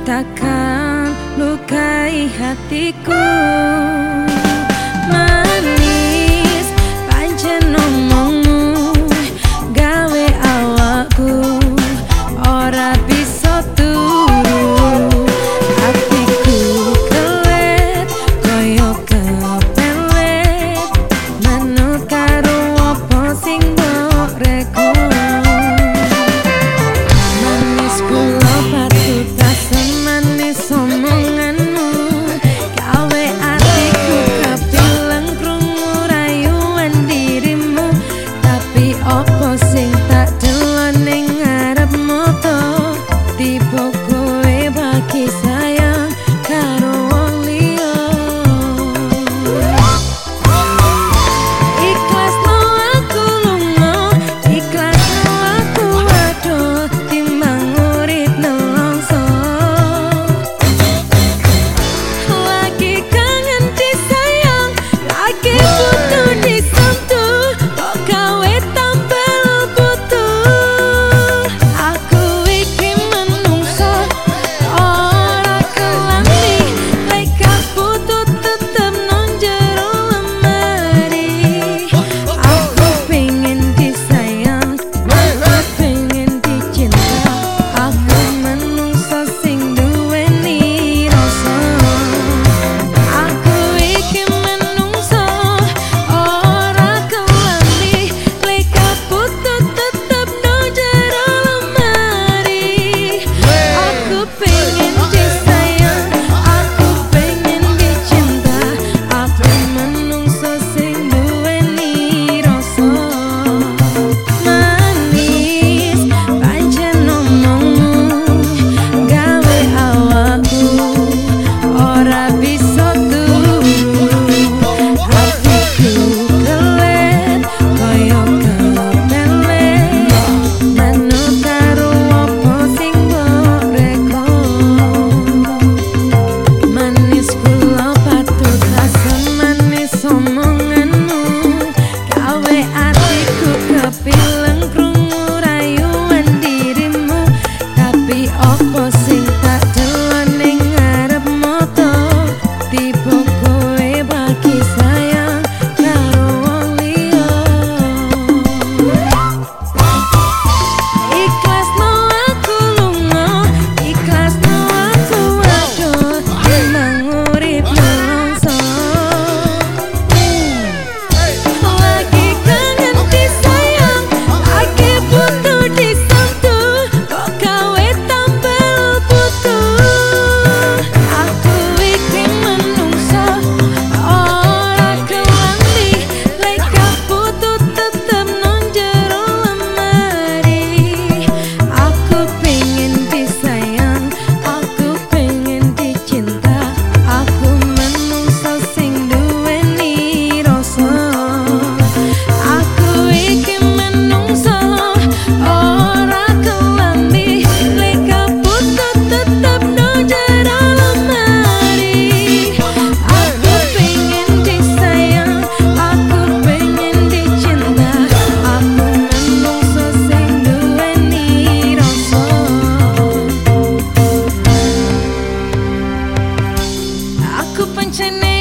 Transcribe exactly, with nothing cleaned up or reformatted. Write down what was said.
takkan lukai hatiku. Manis pancen omongmu gawe awakku ora bisa turu. Hatiku kelet koyo kepelet manut karo apa sing mbok reko. Manis kula patut tasem manis omonganmu gawe atiku kepilang krungu rayuan dirimu. Tapi apa sing tak delon ning ngarep moto tiba kowe bagi sayang karo wong liya. Ikhlasno aku lunga, ikhlasno aku adoh timbang urip nelongso. Lagi kangen disayang, lagi butuh disentuh, kok gawe tampil butuh. Aku iki menungso ora kelambi, lek aku tetep nang jero lemari. Aku pengen disayang, aku pengen dicinta, aku menungso sing duweni rasa. Aku iki menungso ora kelambi, lek aku tetep nang jero lemari. Aku pengen disayang, aku pengen dicinta, aku menungso sing duweni rasa. Manis pancen omongmu gawe awakku ora bisa turu. Hatiku kelet koyo kepelet manut karo apa sing mbok reko. Manis kula patut tasem manis omonganmu gawe atiku kepilang krungu rayuan dirimu. Tapi apa sing tak delon ning ngarep moto tiba kowe bagi sayang karo wong liya. Ikhlasno aku lunga, ikhlasno aku adoh timbang urip nelongso. Lagi kangen disayang, lagi butuh disentuh, kok gawe tampil butuh. Aku iki menungso ora kelambi, lek aku tetep nang jero lemari. Aku pengen disayang, aku pengen dicinta, aku menungso sing duweni rasa. Aku iki menungso ora kelambi, lek aku tetep nang jero lemari. Aku pengen disayang, aku pengen dicinta, aku menungso sing duweni rasa. Aku pancen